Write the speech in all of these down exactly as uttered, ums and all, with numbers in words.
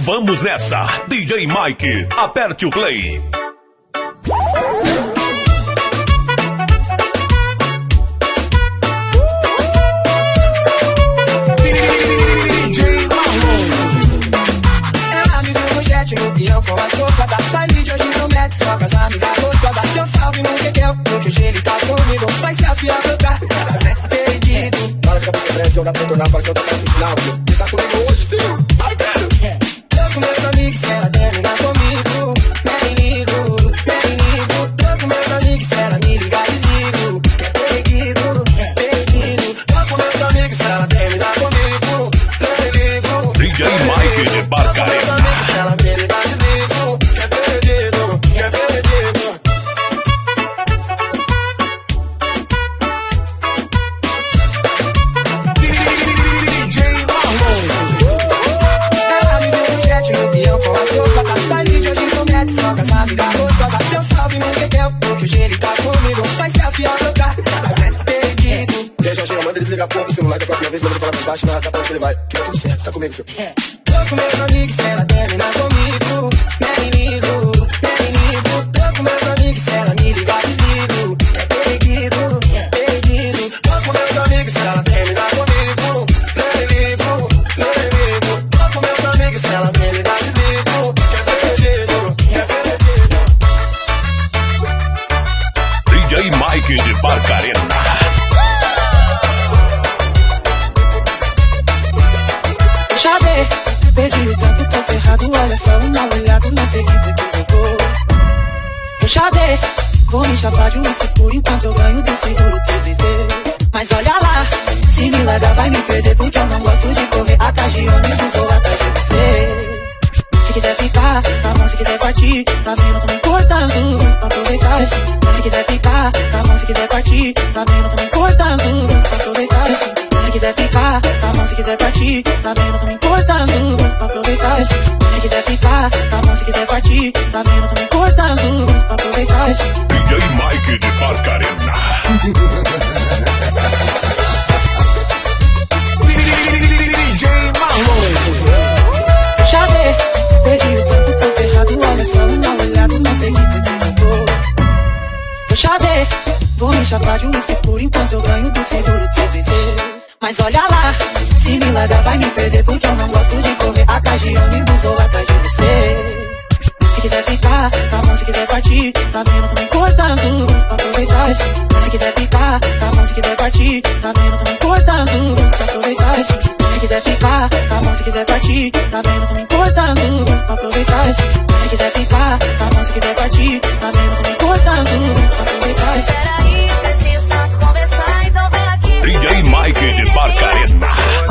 Vamos nessa, D J Mike, aperte o play. No peão com as roupas da baile de hoje no Max, só com as amigas gostosas. Seu salve no Kekel, porque hoje ele tá comigo. Vai se afiar pra cá, perdido. Na hora que a você prende, eu dá pra tornar para que eu tô no final. Você tá comigo hoje, filho? Vai, velho! Tô com meus amigos, se ela terminar comigo, nem ligo, nem ligo. Tô com meus amigos, se ela me ligar, desligo. Que é perdido, perdido. Tô com meus amigos, se ela terminar comigo, nem ligo. D J Mike de Barcarena. Seu salve no Kekel, porque hoje ele tá comigo. Vai se afiar pra cá, perdido. Deixa eu chegar, manda ele desligar a porra do celular. Da próxima vez, manda ele falar mais baixo, mas tá pra onde ele vai. Fica tudo certo, tá comigo, filho. Tô com meus amigos, se ela terminar comigo, nem ligo, nem ligo. Tô com meus amigos, se ela me ligar, desligo. É perdido, perdido. Tô com meus amigos, se ela terminar comigo, nem ligo, nem ligo. Tô com meus amigos, se ela me ligar, desligo. É perdido, é perdido. D J Mike de Barcarena. Chave, perdi o tempo, tô ferrado. Olha só, uma olhada, não sei quem foi que jogou. Eu chave, vou me chapar de um whisky por enquanto eu ganho do seguro T V Z. Mas olha lá, se me largar vai me perder, porque eu não gosto de correr atrás de ônibus ou atrás de você. Se quiser ficar, tá bom, se quiser partir, tá vendo, tô me importando, pra aproveitar isso. Se quiser ficar, tá bom, se quiser partir, tá vendo, tô me importando, pra aproveitar isso. Se quiser ficar, tá bom, se quiser partir, tá vendo, tô me importando, pra aproveitar isso. Se quiser ficar, tá bom, se quiser partir, tá vendo, tô me importando, pra aproveitar isso. D J Mike de Barcarena. D J Marlon. Chave, perdi o tempo, tô ferrado. Olha só, uma olhada, não sei quem foi que mandou. Eu chave, vou me chapar de um whisky por enquanto eu ganho do seguro T V Z. Mas olha lá, se me largar vai me perder, porque eu não gosto de correr atrás de ônibus ou atrás de você. Se quiser ficar, tá bom, se quiser partir, tá vendo, tô me importando, pra aproveitar isso. Se quiser ficar, tá bom, se quiser partir, tá vendo, tô me importando, pra aproveitar isso. Se quiser ficar, tá bom, se quiser partir, tá vendo, tô me importando, pra aproveitar isso. Se quiser ficar, tá bom, se quiser partir, tá vendo, tô me importando, pra aproveitar isso. Peraí, preciso tanto conversar, então vem aqui. D J Mike de Barcarena.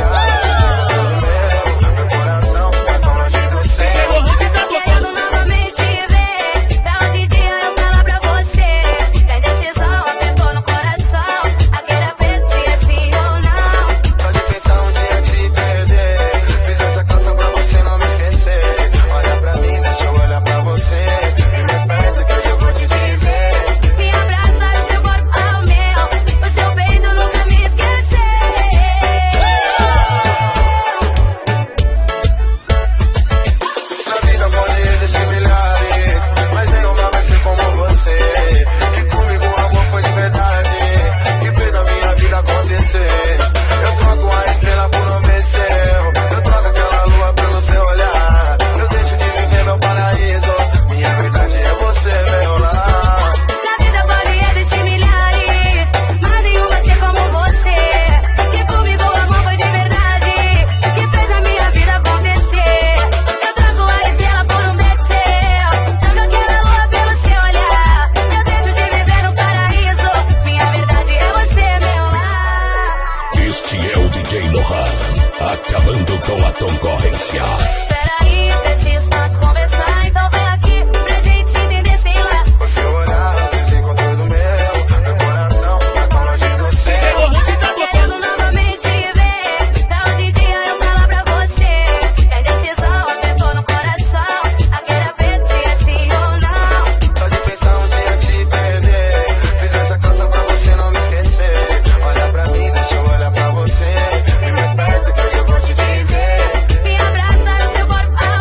Acabando com a concorrência. Peraí, preciso tanto conversar, então vem aqui pra gente se entender sem lá. O seu olhar fez controle do meu, meu coração tá tão longe do seu. Tá querendo novamente ver, dá um dia eu falar pra você. É decisão, apertou no coração, aquele aperto se é sim ou não. Pode pensar um dia te perder, fiz essa canção pra você não me esquecer. Olha pra mim, deixa eu olhar pra você, vem mais perto que eu vou te dizer. Me abraça, o seu corpo ao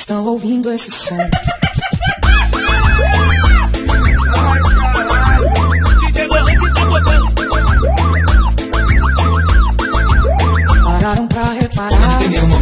estão ouvindo esse som. Pararam pra reparar.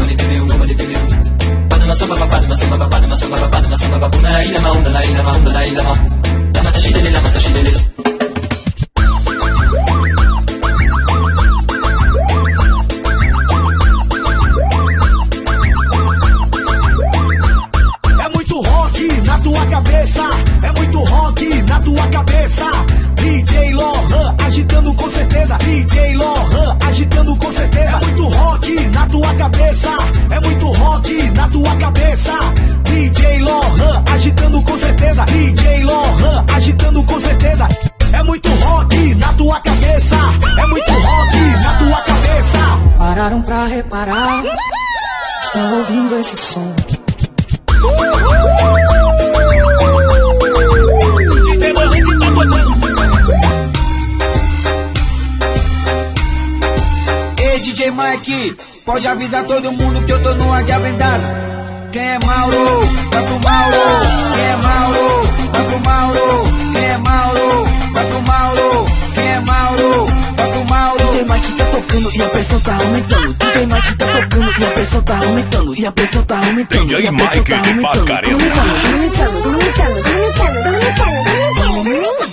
É muito rock na tua cabeça, é muito rock na tua cabeça. D J Lohan agitando com certeza, D J Lohan agitando com certeza. É muito rock na tua cabeça, é muito rock na tua cabeça. D J Lohan agitando com certeza, D J Lohan agitando com certeza. É muito rock na tua cabeça, é muito rock na tua cabeça. Pararam pra reparar, estão ouvindo esse som. Ei, D J Mike, pode avisar todo mundo que eu tô no águia blindado. Quem é Mauro, vai pro Mauro. Quem é Mauro, vai pro Mauro. Quem é Mauro, vai pro Mauro. Quem é Mauro, vai pro Mauro. D J Mike tá tocando e a pressão tá aumentando. D J Mike tá tocando e a pressão tá aumentando. E a pressão tá aumentando. D J Mike de Pascareta. Aumentando, aumentando, aumentando, aumentando, aumentando.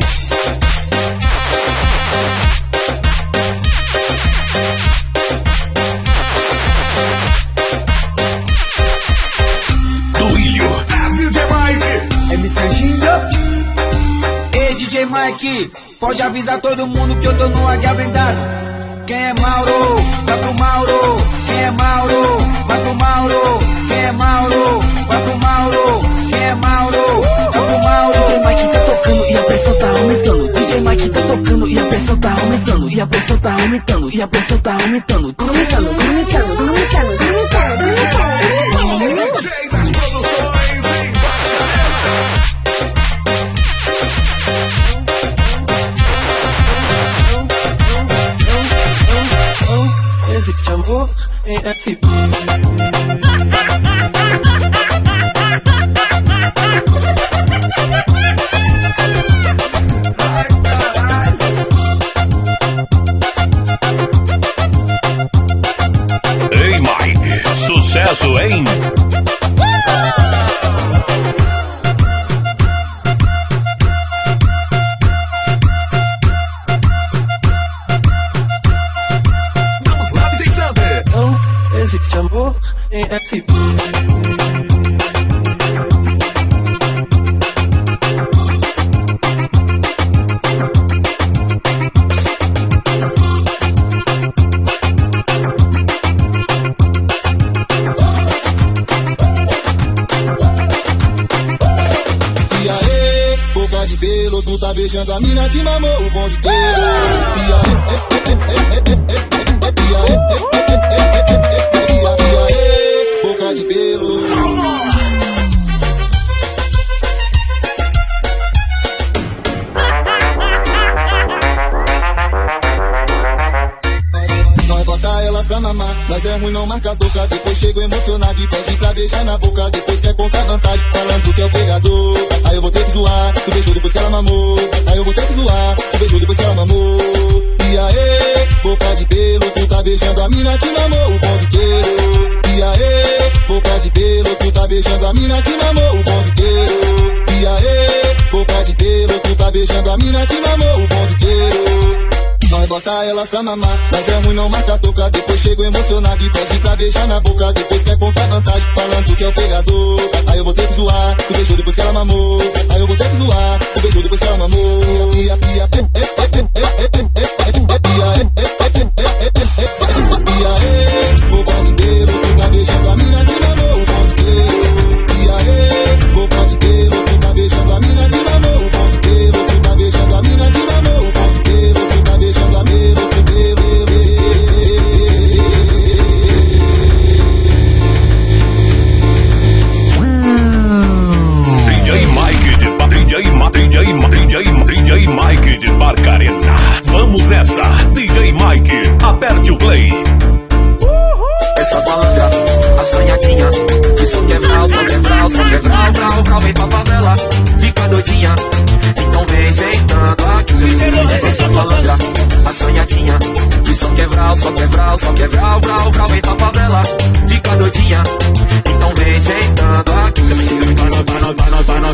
Ei, D J Mike, pode avisar todo mundo que eu tô no águia blindado. Quem é Mauro, vai pro Mauro. Quem é Mauro, vai pro Mauro. Quem é Mauro, vai pro Mauro. Quem é Mauro, vai pro Mauro. D J Mike tá tocando e a pressão tá aumentando. D J Mike tá tocando e a pressão tá aumentando. E a pressão tá aumentando. E a pressão tá aumentando. Aumentando, aumentando, aumentando, aumentando, aumentando. Existe amor em F B. Ei, Mike, sucesso, hein? Existe amor em F B. E aí, boca de pelo, tu tá beijando a mina que mamou o bonde inteiro. E aí, e aí, boca de pelo. Vai botar elas pra mamar, nós é ruim, não marca toca. Depois chego emocionado e pede pra beijar na boca. Depois quer contar vantagem, falando que é o pegador. Aí eu vou ter que zoar, tu beijou depois que ela mamou. Aí eu vou ter que zoar, tu beijou depois que ela mamou. E aí, boca de pelo, tu tá beijando a mina que mamou o bonde inteiro. E aí, boca de pelo, tu tá beijando a mina que mamou o bonde inteiro. E aí, boca de pelo, tu tá beijando a mina que mamou o bonde inteiro. Nós bota elas pra mamar, nós é ruim, não marca toca. Depois chego emocionado e pede pra beijar na boca. Depois quer contar vantagem, falando que é o pegador. Aí eu vou ter que zoar, tu beijou depois que ela mamou. Aí eu vou ter que zoar, tu beijou depois que ela mamou. E a pia, e aí, boca de pelo, tu tá beijando a mina que mamou o bonde inteiro. E aí, boca de pelo, tu tá beijando a mina que mamou o bonde inteiro. Tu tá beijando a mina que mamou o bonde inteiro. Tu tá beijando a mina que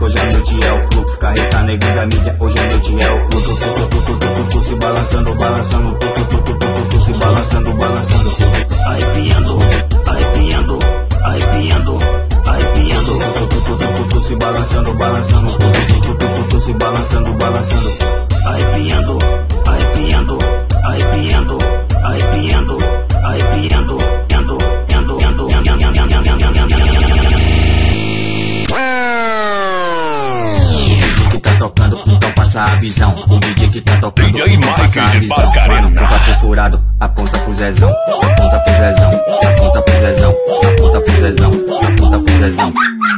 que hoje a noite é o fluxo. Carreta neguinho da mídia, hoje a noite é o fluxo. Tu, tu, tu, tu, tu, tu, se balançando, balançando. Tu, tu, tu, tu, tu, tu, se balançando, balançando. Arrepiando, arrepiando, arrepiando, arrepiando. Tu, tu, tu, tu, tu, tu, se balançando, balançando. Tu, tu, tu, tu, tu, tu, se balançando, balançando. Arrepiando, arrepiando, arrepiando, arrepiando, arrepiando, ando, ando, ando, ando, ando, ando, ando, ando, que tá tocando, então passa a visão. O D J que tá tocando, então passa a visão. Mano, ponta pro furado, aponta pro Zezão. Aponta pro Zezão, aponta pro Zezão. Aponta pro Zezão, aponta pro Zezão.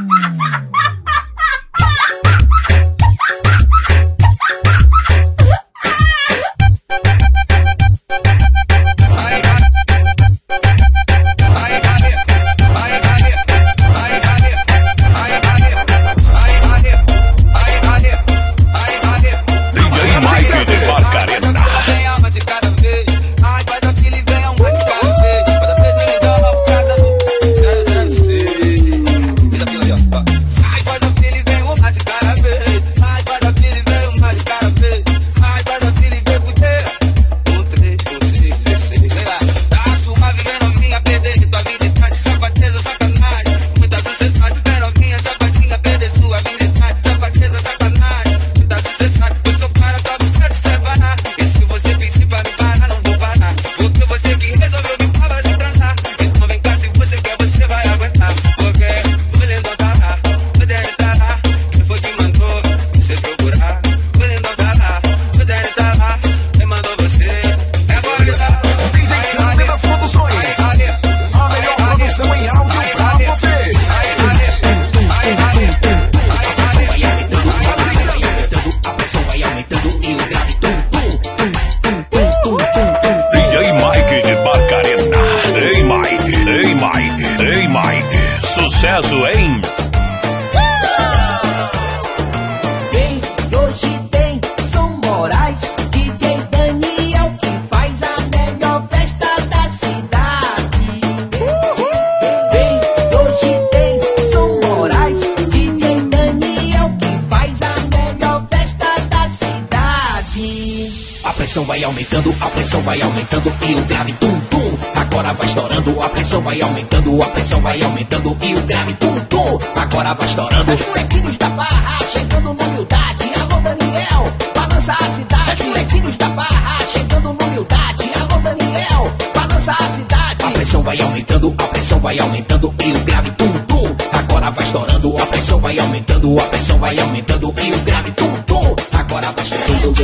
Vai aumentando, a pressão vai aumentando e o grave tum tum agora vai estourando. A pressão vai aumentando, a pressão vai aumentando e o grave tum tum agora vai estourando. Os molequinhos da farra chegando na humildade. Alô Daniel, balança a cidade. Os molequinhos da farra chegando na humildade. Alô Daniel, balança a cidade. A pressão vai aumentando, a pressão vai aumentando e o grave tum tum agora vai estourando. A pressão vai aumentando, a pressão vai aumentando e o grave tum tum agora vai estourando.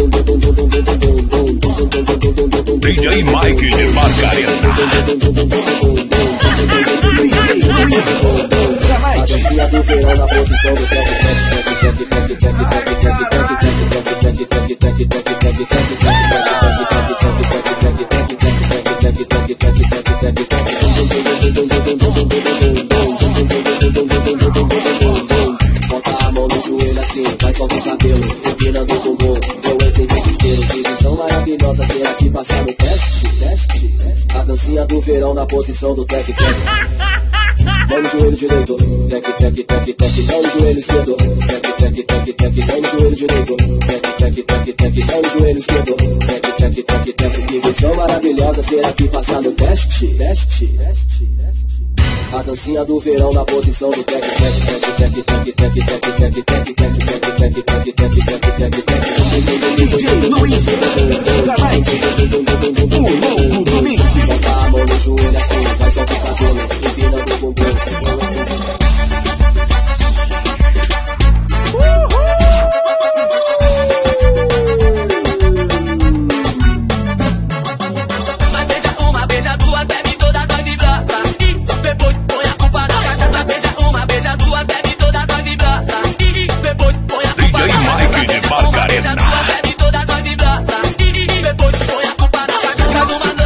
D J Mike de Margareta. A dancinha do verão na posição do tec tec tec tec tec tec tec tec tec bota a mão no joelho assim, vai soltar o cabelo, empinando o bumbum. Eu entrei de desespero, que visão maravilhosa. Será que passar no teste? Teste? A dancinha do verão na posição do tec tec. Mão no joelho direito, tec tec tec tec. Mão no joelho esquerdo, tec tec tec tec. Mão no joelho direito, tec tec tec tec. Mão no joelho esquerdo, tec tec tec tec. Que visão maravilhosa. Será que passar no teste? Teste? Teste? A dancinha do verão na posição do tec tec tec tec tec tec tec tec tec tec tec tec tec tec tec. D J Luiz o louco do mix. Bota a mão no joelho assim, vai soltar o cabelo, empinando o bumbum. Beija duas, bebe todas as vibranças. E depois põe a culpa na cachaça. Faz uma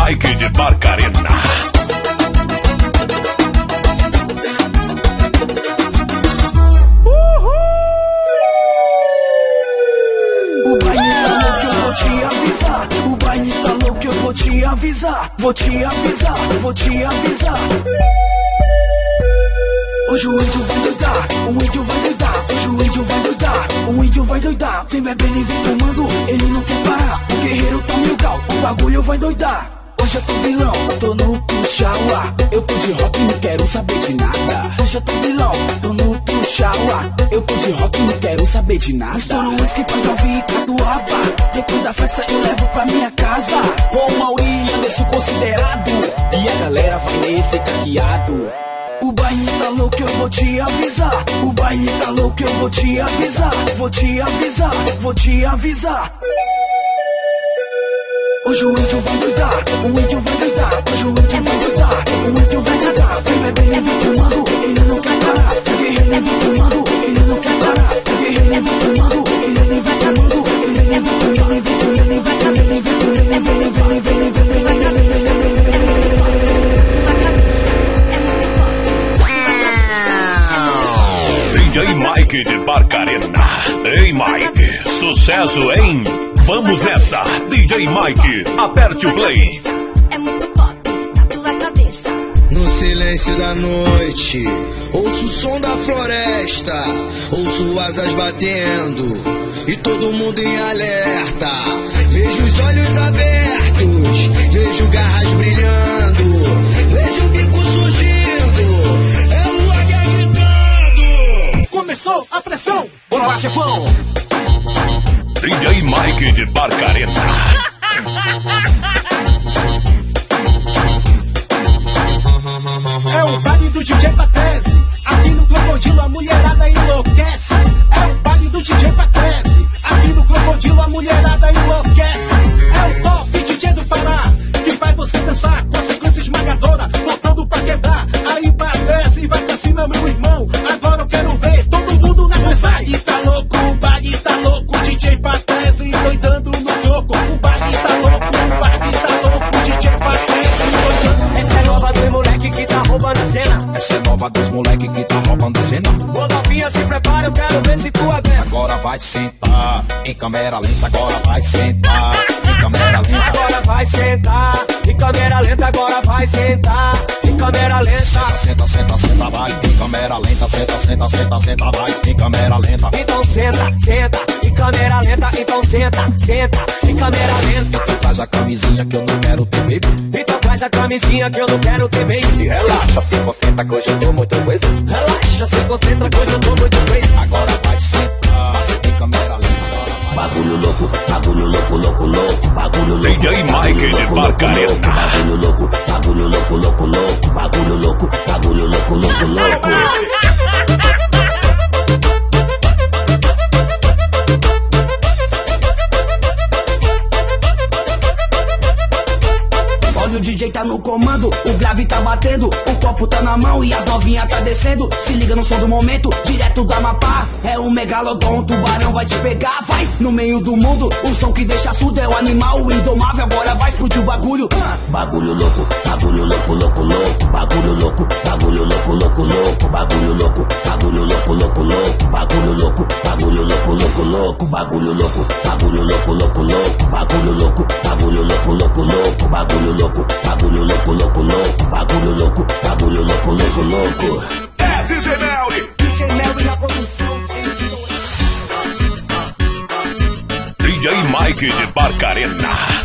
Mike de Barcarena. O baile tá louco, eu vou te avisar. O baile tá louco, eu vou te avisar. Vou te avisar, vou te avisar. Hoje o índio vai doidar, o índio vai doidar. Hoje o índio vai doidar, o índio vai doidar. Vem bebendo e vem fumando, ele não quer parar. O guerreiro tá mil grau, o bagulho vai doidar. Hoje eu tô vilão, tô no Tuxauá. Eu tô de rock, não quero saber de nada. Hoje eu tô vilão, tô no Tuxauá. Eu tô de rock, não quero saber de nada. Estouro o uísque, pras novinha e catuaba. Depois da festa eu levo pra minha casa. Com o Mauri, Anderson considerado. E a galera vai nesse caqueado. O baile tá louco, eu vou te avisar. O baile tá louco, eu vou te avisar. Vou te avisar, vou te avisar. Hoje o índio vai doidar, o índio vai doidar. Hoje o índio vai doidar, o índio vai doidar. Vem bebendo e vem fumando, ele não quer parar. O guerreiro vem fumando, ele não quer parar. O guerreiro vem fumando, ele nem vai fumando. Ele nem vai fumando, ele vem fumando, ele vai fumando, ele vem fumando, ele vem fumando, ele vem fumando, ele vem D J Mike de Barcarena. Ei, Mike, sucesso, hein? Vamos nessa, D J Mike, aperte o play. É muito pop na tua cabeça. No silêncio da noite, ouço o som da floresta, ouço asas batendo e todo mundo em alerta. Vejo os olhos abertos, vejo garras brilhando, vejo o bico surgindo, é o águia gritando. Começou a pressão, bora lá, chefão. D J Mike de Barcarena. É o baile do D J Patrese. Aqui no Crocodilo a mulherada enlouquece. É o baile do D J Patrese. Aqui no Crocodilo a mulherada enlouquece. É o top D J do Pará, que faz você dançar com a sequência esmagadora, botando pra quebrar. Aí Patrese, vai pra cima, meu irmão. Agora eu quero ver todo mundo na dança. O baile tá louco, o baile tá louco. D J Patrese doidando no troco. O baile tá louco, o baile tá louco. D J Patrese doidando. Essa é nova dos moleque que tá roubando a cena. Essa é nova dos moleque que tá roubando a cena. Ô novinha, se prepara, eu quero ver se tu aguenta. Agora vai sentar, em câmera lenta, agora vai sentar, em câmera lenta. Agora vai sentar, em câmera lenta, agora vai sentar, em câmera lenta. Senta, senta, senta, senta, vai, em câmera lenta, senta, senta, senta, senta, vai, em câmera lenta. Então senta, senta, em câmera lenta, então senta, senta, em câmera lenta. Então traz a camisinha que eu não quero ter, baby. Então traz a camisinha que eu não quero ter, baby. Relaxa, se concentra que hoje eu tô muito coisa. Relaxa, se concentra que hoje eu tô muito coisa. Agora vai sentar, em câmera lenta. Bagulho louco, bagulho louco, louco, louco. Bagulho louco, D J Mike de Barcarena. bagulho louco, bagulho louco, louco, louco. Bagulho louco, bagulho louco, louco, louco. Olha o D J tá no comando, o grave tá batendo, o copo tá na mão e as novinhas tá descendo. Se liga no som do momento, direto do Amapá. É um megalodon, o tubarão vai te pegar. Vai no meio do mundo, o som que deixa surdo é o animal o indomável. Agora vai explodir o bagulho. Bagulho louco, bagulho louco, louco, louco. Bagulho louco, bagulho louco, louco, louco. Bagulho louco, bagulho louco, louco, louco. Bagulho louco, bagulho louco, louco, louco. Bagulho louco, bagulho louco, louco, louco. Bagulho louco, bagulho louco, louco, louco. Bagulho louco, bagulho louco, louco, louco. Bagulho louco, bagulho louco, louco, louco. É D J Melly. D J Melly na produção. D J Mike de Barcarena.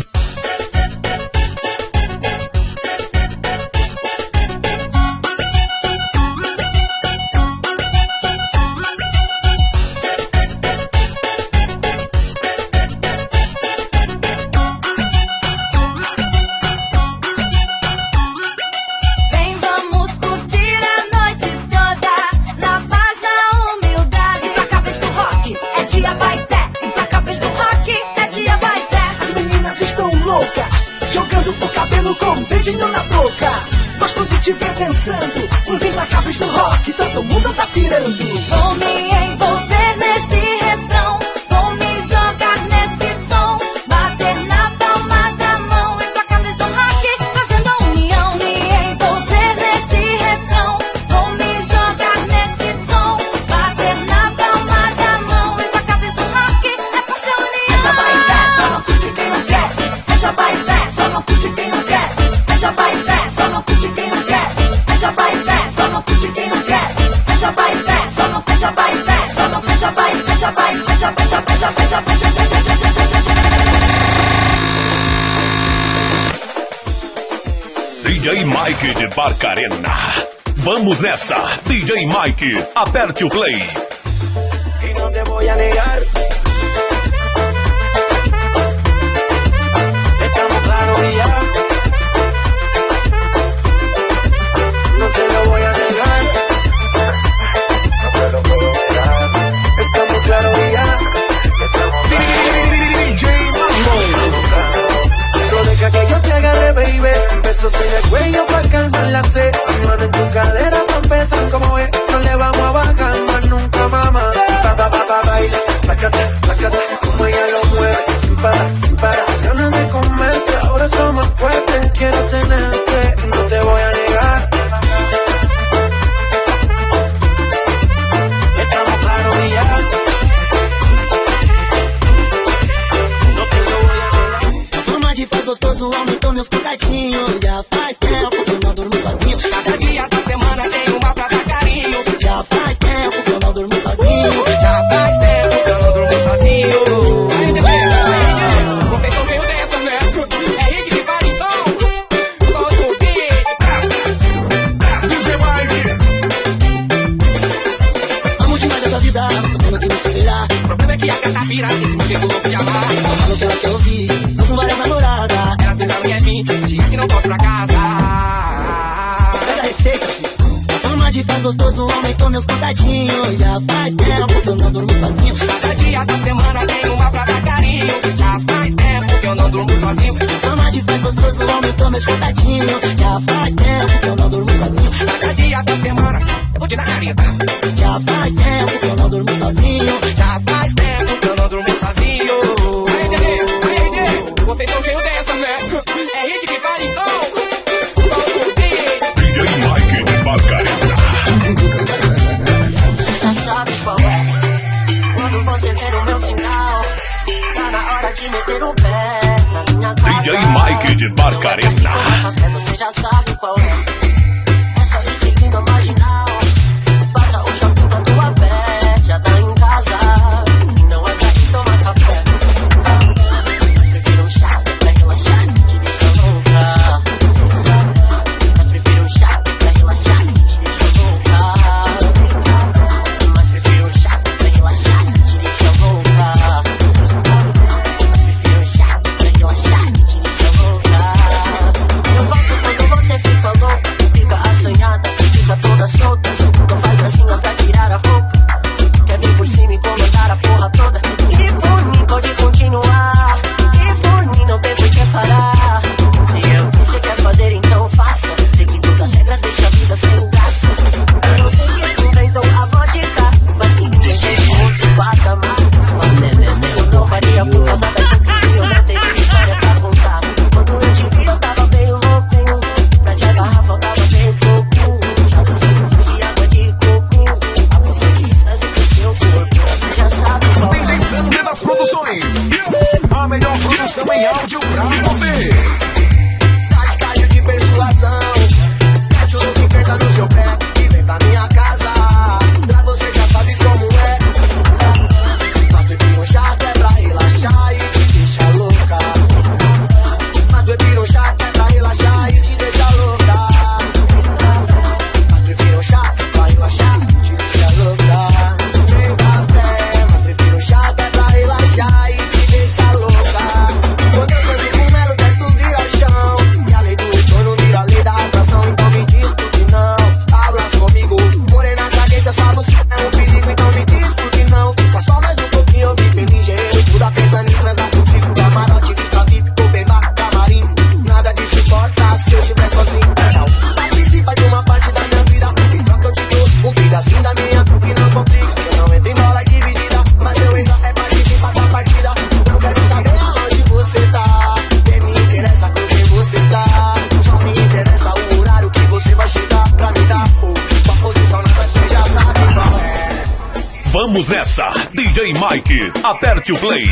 Vem, vamos curtir a noite toda na paz da humildade. Implacáveis do rock, é dia Baité. Implacáveis do rock, é dia Baité. As meninas estão loucas, jogando o cabelo com o dedinho na boca. Gosto de te ver dançando, os implacáveis do rock, todo mundo tá pirando. Vou me envolver nesse refrão, vou me jogar nesse som, bater na palma da mão. Implacáveis do rock, J Mike de Barcarena. Vamos nessa, D J Mike, aperte o play. Y no te voy a negar, estamos claros y ya. No te lo voy a negar, no te lo puedo negar. Estamos claros y ya. D J No deja que yo te agarre, baby. Besos en el cuello para calmar la sed. Mi mano en tu cadera pa' empezar como es. No le vamos a bajar más nunca, mamá. Pa, pa, pa, pa, baila, placata, placata. Como ella lo mueve, sin parar, sin parar. Ganas de comerte, ahora somos fuertes. Quiero tenerte, no te voy a negar. Estamos claros y ya. Gostoso aumentou meus contatinhos. Já faz tempo que eu não durmo sozinho. Cada dia da semana tem uma pra dar carinho. Já faz tempo que eu não durmo sozinho. Já faz tempo que eu não durmo sozinho. Aí, bebê, você tô meio dessa, né? É Rick que fala então. Solta o beat. D J Mike. Amo demais essa vida, só tenho que me superar. O problema é que a gata vira em cima de louco de amar. Eu falo pela que eu vi, tô com várias namoradas. Elas pensaram que é mim, diz que não volto pra casa. Pega a receita, filho. A fama de faz gostoso aumentou meus contatinhos. Já faz tempo que eu não durmo sozinho. Cada dia da semana tem uma pra dar carinho. Já faz tempo que eu não durmo sozinho. A fama de faz gostoso aumentou meus contatinhos. Já faz tempo que eu não durmo sozinho. Cada dia da semana eu vou te dar careta. Já faz tempo que eu não durmo sozinho. Já faz tempo que eu não durmo sozinho. Aí, D J, aí, D J, vocês tão cheio dessa, né? É Rick que fala então. Solta o beat. D J Mike de Barcarena. Já sabe qual é. Quando você ver o meu sinal, tá na hora de meter o pé na minha casa. D J Mike de Barcarena. Você já sabe qual é. É só ir seguindo a marginal. Passa o shopping da tua pé. Já tá em casa. Não é pra ir tomar café. Mas prefiro um chá pra relaxar. Te deixa louca. Mas prefiro um chá pra relaxar. Te deixa louca. Mas prefiro um chá pra relaxar. Te deixa louca. Mas prefiro um chá pra relaxar. Te deixa louca. Eu gosto quando você fica louca. Fica assanhada, fica toda solta. Não faz gracinha pra tirar a roupa. Quer vir por cima e comandar a porra toda. E por mim pode continuar. E por mim não tem por que parar. Se é o que você quer fazer, então faça. Seguir todas as regras, deixa a vida sem graça. Eu não sei que tu inventou a vodka, mas ninguém tem outro patamar. Mas mesmo eu não faria por causa da hipocrisia. Eu não tenho história pra contar. Quando eu te vi eu tava bem louco. Pra te agarrar faltava bem pouco. Já você disse água de coco. A você que estás em seu corpo. Você já sabe qual D J Sander das Produções. A melhor produção em áudio pra você. Tática de persuasão. Mete o louco e aperta no seu pé. E vem pra minha casa. Lá você já sabe como é. Mas prefiro um chá que é pra relaxar e te deixa louca. Mas prefiro um chá que é pra relaxar e te deixa louca. Mas prefiro um chá pra relaxar e te deixa louca. Sem café. Mas prefiro um chá que é pra relaxar e te deixa louca. Quando eu tô de cumelo, o teto vira chão. E a lei do retorno vira a lei da atração. Então me diz por que não. Abraça comigo. Morena caliente, as pra você é um perigo. Então me diz por que não. Fica só mais um pouquinho, eu fico ligeiro. Tudo pensando em transar contigo. Camarote, vista V I P, tô bem baixo, camarim. Nada disso importa se eu estiver sozinho. Não. Participa de uma parte da minha vida. Em troca eu te dou um pedacinho da minha. Que não complica. Eu não entro em bola dividida. Mas eu entro é participar da partida. Eu quero saber aonde você tá. Nem me interessa com quem você tá. Só me interessa o horário que você vai chegar. Pra me dar fogo. Tua posição nada você já sabe qual é. Vamos nessa, D J Mike, aperte o play.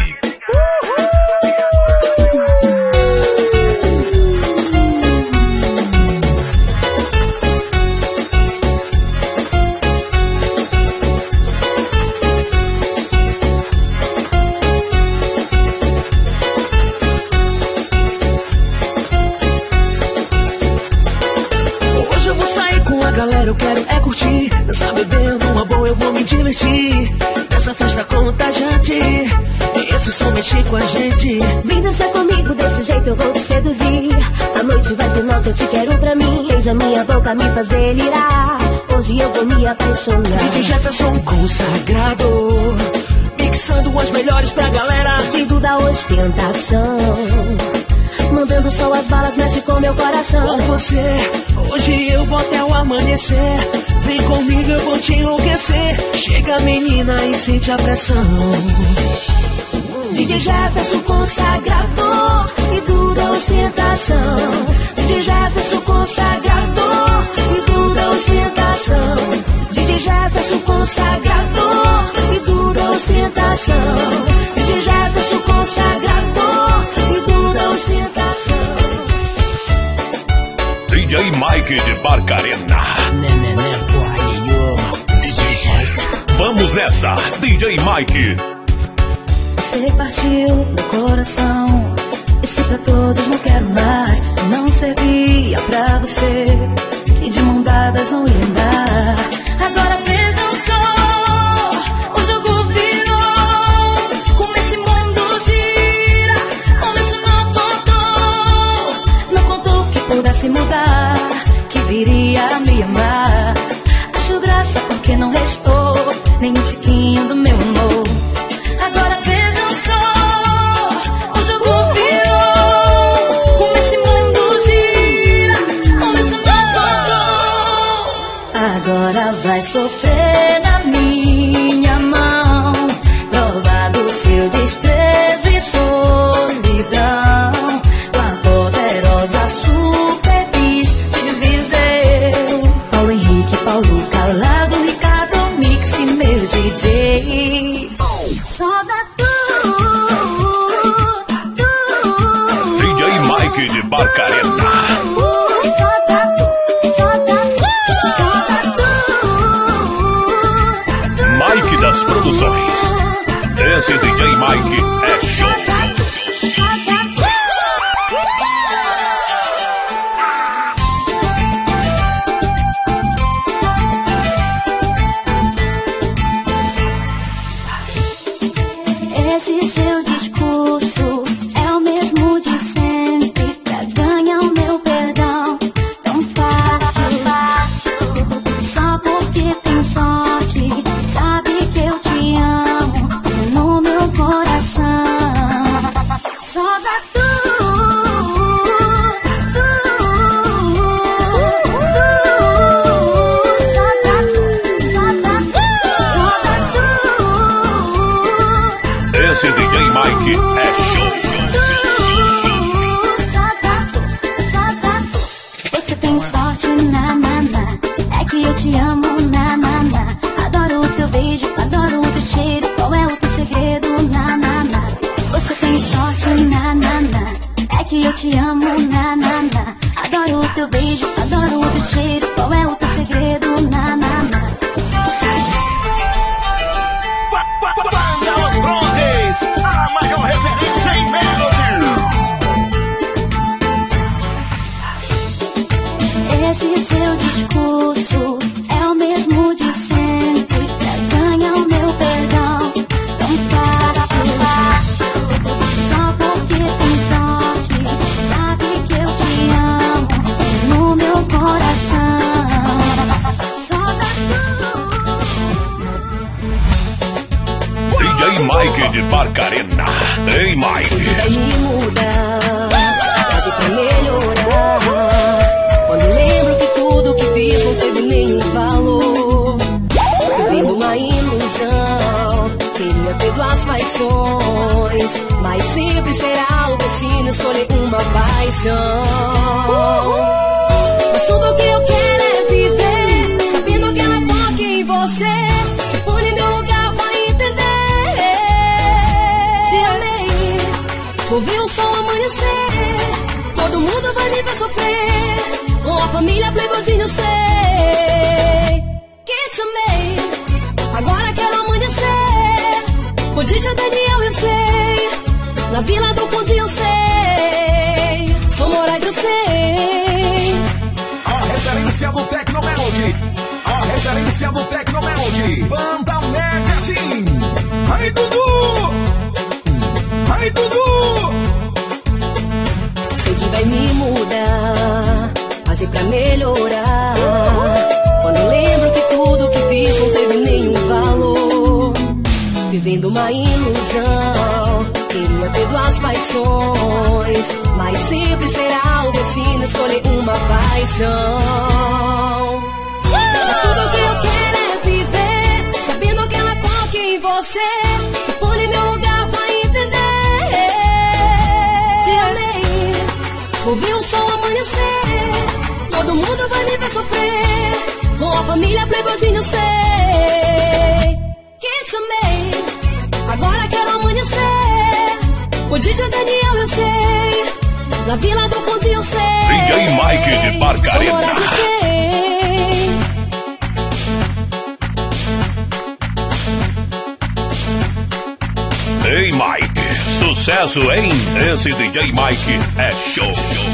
essa festa contagiante, esse som mexe com a gente. Vem dançar comigo, desse jeito eu vou te seduzir. A noite vai ser nossa, eu te quero pra mim. Beija minha boca, me faz delirar. Hoje eu vou me apaixonar. D J Jefferson consagrado, mixando as melhores pra galera. Vestido da ostentação, mandando só as balas, mexe com meu coração. Com você, hoje eu vou até o amanhecer. Vem comigo, eu vou te enlouquecer. Chega menina e sente a pressão. D J Jefferson consagrador e dura ostentação. D J Jefferson consagrador e dura ostentação. D J Jefferson consagrador e dura ostentação. D J Jefferson consagrador e dura ostentação. D J Mike de Barcarena. Vamos nessa, D J Mike. Você partiu meu coração, e se pra todos não quero mais, não servia pra você, e de mão dadas não ia andar. Agora vejam só, o jogo virou, como esse mundo gira, como isso não contou, não contou que pudesse mudar, que viria a me amar. Acho graça porque não restou nem um tiquinho do meu amor. Agora vejam só, o jogo virou, como esse mundo gira, como isso não contou. Agora vai sofrer na minha mão, provar do seu desprezo e solidão. Com a poderosa super bis de Viseu, Paulo Henrique, Paulo Calado, Ricardo Mix e meu D J. Só dá tu, tu, D J Mike de Barcarena. só dá tu, só dá tu, só dá tu. Mike das Produções. Esse D J Mike é show. Esse seu discurso é o mesmo de sempre, pra ganhar o meu perdão tão fácil. Só porque tem sorte, sabe que eu te amo, é no meu coração. Só dá tu, tu, tu, só dá tu, só dá tu, só dá tu. Esse D J Mike é show. Você tem sorte, na, na, na. É que eu te amo, na, na, na. Adoro o teu beijo, adoro o teu cheiro. Qual é o teu segredo, na, na, na. Você tem sorte, na, na, na. É que eu te amo, na, na, na. Adoro o teu beijo, adoro o teu cheiro. Qual é o teu segredo, na, na, na. Banda Los Brondes, a maior referência em Melody. Esse seu discurso é o mesmo de sempre, pra ganhar o meu perdão tão fácil. Só porque tem sorte, sabe que eu te amo, é no meu coração. Só dá D J Mike de Barcarena. Ei, Mike. me muda, quase pra melhorar. Quando lembro que tudo que fiz não teve nenhum valor, vivendo uma ilusão, queria ter duas paixões, mas sempre será o destino escolher uma paixão. Mas tudo que eu quero é viver, sabendo que ela toque em você. Se põe em meu lugar, vai entender. Te amei, ouvi o sol amanhecer, todo mundo vai me ver sofrer. Com a família playboyzinho eu sei que te amei. Agora quero amanhecer com o D J Daniel eu sei, na Vila do Conde eu sei, São Moraes eu sei. A referência do Tecno Melody, a referência do Tecno Melody, Banda Mega Team. Aí, Dudu! Aí, Dudu! Sei que vai me mudar, fazer pra melhorar. Quando lembro que tudo que fiz não teve nenhum valor. Vivendo uma ilusão, queria ter duas paixões, mas sempre será o destino escolher uma paixão. Mas tudo que eu quero é viver, sabendo que ela toca em você. Se põe em meu lugar vai entender. Te amei, ouvi o sol amanhecer. Todo mundo vai me ver sofrer, com a família playboyzinho sei. Que te amei, agora quero amanhecer. O D J Daniel eu sei, na Vila do Conde eu sei. D J Mike de Barcarena. São horas eu sei. Ei, Mike, sucesso, hein? Esse D J Mike é show.